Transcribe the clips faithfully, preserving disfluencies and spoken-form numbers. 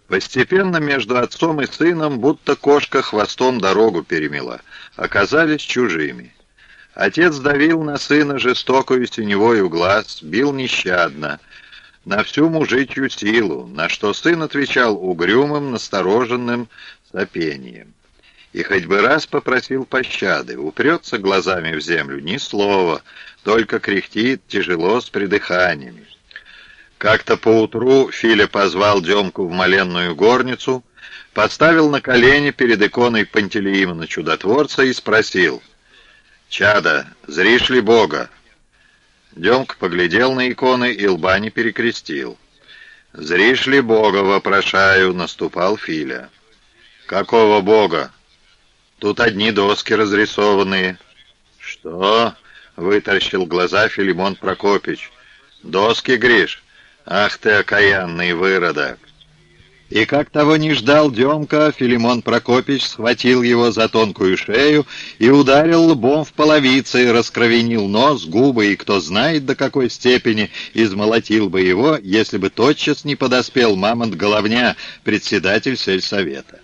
Постепенно между отцом и сыном будто кошка хвостом дорогу перемела, оказались чужими. Отец давил на сына жестокою синевою глаз, бил нещадно, на всю мужичью силу, на что сын отвечал угрюмым, настороженным сопением. И хоть бы раз попросил пощады, упрется глазами в землю, ни слова, только кряхтит тяжело с придыханиями. Как-то поутру Филя позвал Демку в моленную горницу, поставил на колени перед иконой Пантелеимона Чудотворца и спросил: «Чадо, зришь ли Бога?» Демка поглядел на иконы и лба не перекрестил. «Зришь ли Бога, вопрошаю?» — наступал Филя. «Какого Бога? Тут одни доски разрисованные». «Что?» — вытаращил глаза Филимон Прокопич. «Доски, Гриш? Ах ты, окаянный выродок!» И как того не ждал Демка, Филимон Прокопич схватил его за тонкую шею и ударил лбом в половицы, раскровенил нос, губы, и кто знает до какой степени измолотил бы его, если бы тотчас не подоспел мамонт Головня, председатель сельсовета.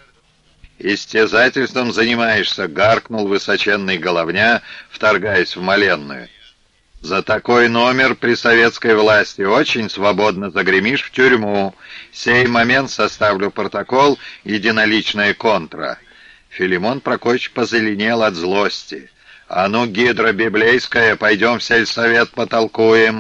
«Истязательством занимаешься», — гаркнул высоченный Головня, вторгаясь в моленную. «За такой номер при советской власти очень свободно загремишь в тюрьму. Сей момент составлю протокол, единоличная контра». Филимон Прокопич позеленел от злости. «А ну, гидра библейская, пойдем в сельсовет потолкуем».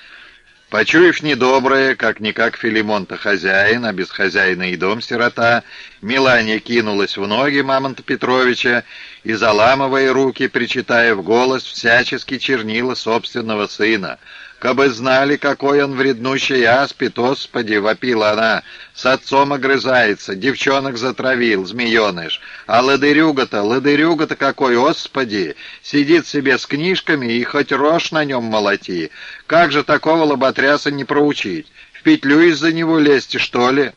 Почуяв недоброе, как-никак Филимон-то хозяин, а без хозяина и дом сирота, Миланья кинулась в ноги Мамонта Петровича и, заламывая руки, причитая в голос, всячески чернила собственного сына. «Кабы знали, какой он вреднущий аспид, Господи!» — вопила она. «С отцом огрызается, девчонок затравил, змееныш. А ладырюга-то, ладырюга-то какой, Господи! Сидит себе с книжками и хоть рожь на нем молоти. Как же такого лоботряса не проучить? В петлю из-за него лезть, что ли?»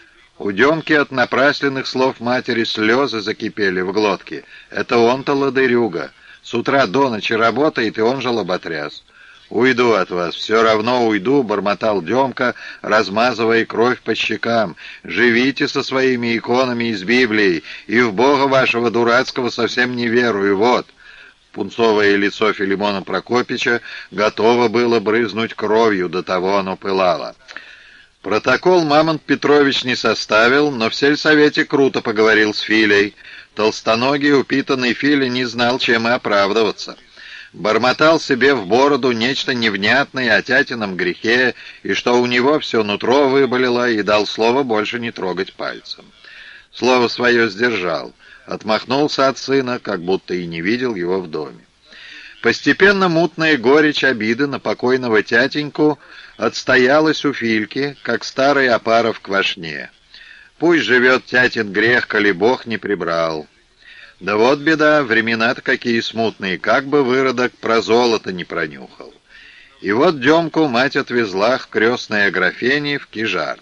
У Демки от напрасленных слов матери слезы закипели в глотке. Это он-то ладырюга. С утра до ночи работает, и он же лоботряс. «Уйду от вас, все равно уйду», — бормотал Демка, размазывая кровь по щекам. «Живите со своими иконами из Библии, и в Бога вашего дурацкого совсем не верую, вот». Пунцовое лицо Филимона Прокопича готово было брызнуть кровью, до того оно пылало. Протокол Мамонт Петрович не составил, но в сельсовете круто поговорил с Филей. Толстоногий, упитанный Филя не знал, чем и оправдываться. Бормотал себе в бороду нечто невнятное о тятином грехе, и что у него все нутро выболело, и дал слово больше не трогать пальцем. Слово свое сдержал, отмахнулся от сына, как будто и не видел его в доме. Постепенно мутная горечь обиды на покойного тятеньку отстоялась у Фильки, как старый опара в квашне. Пусть живет тятин грех, коли Бог не прибрал. Да вот беда, времена-то какие смутные, как бы выродок про золото не пронюхал. И вот Демку мать отвезла к крестной Аграфене в Кижарт.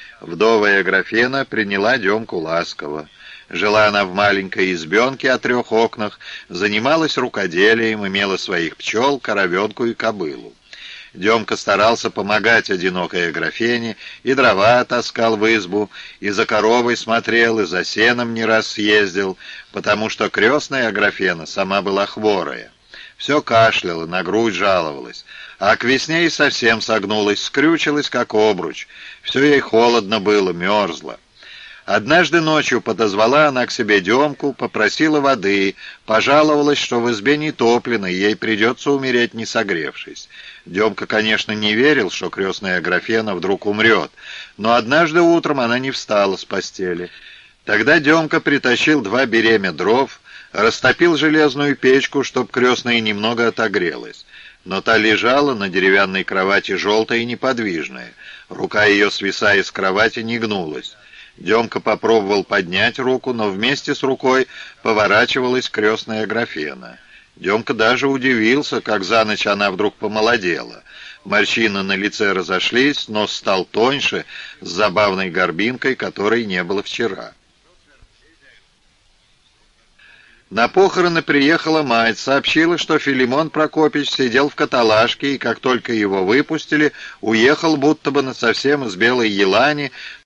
Вдовая Аграфена приняла Демку ласково. Жила она в маленькой избенке о трех окнах, занималась рукоделием, имела своих пчел, коровенку и кобылу. Демка старался помогать одинокой Аграфене, и дрова таскал в избу, и за коровой смотрел, и за сеном не раз съездил, потому что крестная Аграфена сама была хворая. Все кашляла, на грудь жаловалась, а к весне и совсем согнулась, скрючилась, как обруч. Все ей холодно было, мерзло. Однажды ночью подозвала она к себе Демку, попросила воды, пожаловалась, что в избе не топлено, и ей придется умереть, не согревшись. Демка, конечно, не верил, что крестная Аграфена вдруг умрет, но однажды утром она не встала с постели. Тогда Демка притащил два беремя дров, растопил железную печку, чтоб крестная немного отогрелась. Но та лежала на деревянной кровати желтая и неподвижная. Рука ее, свисая с кровати, не гнулась. Демка попробовал поднять руку, но вместе с рукой поворачивалась крестная Аграфена. Демка даже удивился, как за ночь она вдруг помолодела. Морщины на лице разошлись, нос стал тоньше, с забавной горбинкой, которой не было вчера. На похороны приехала мать, сообщила, что Филимон Прокопич сидел в каталажке, и как только его выпустили, уехал будто бы насовсем из Белой Елани,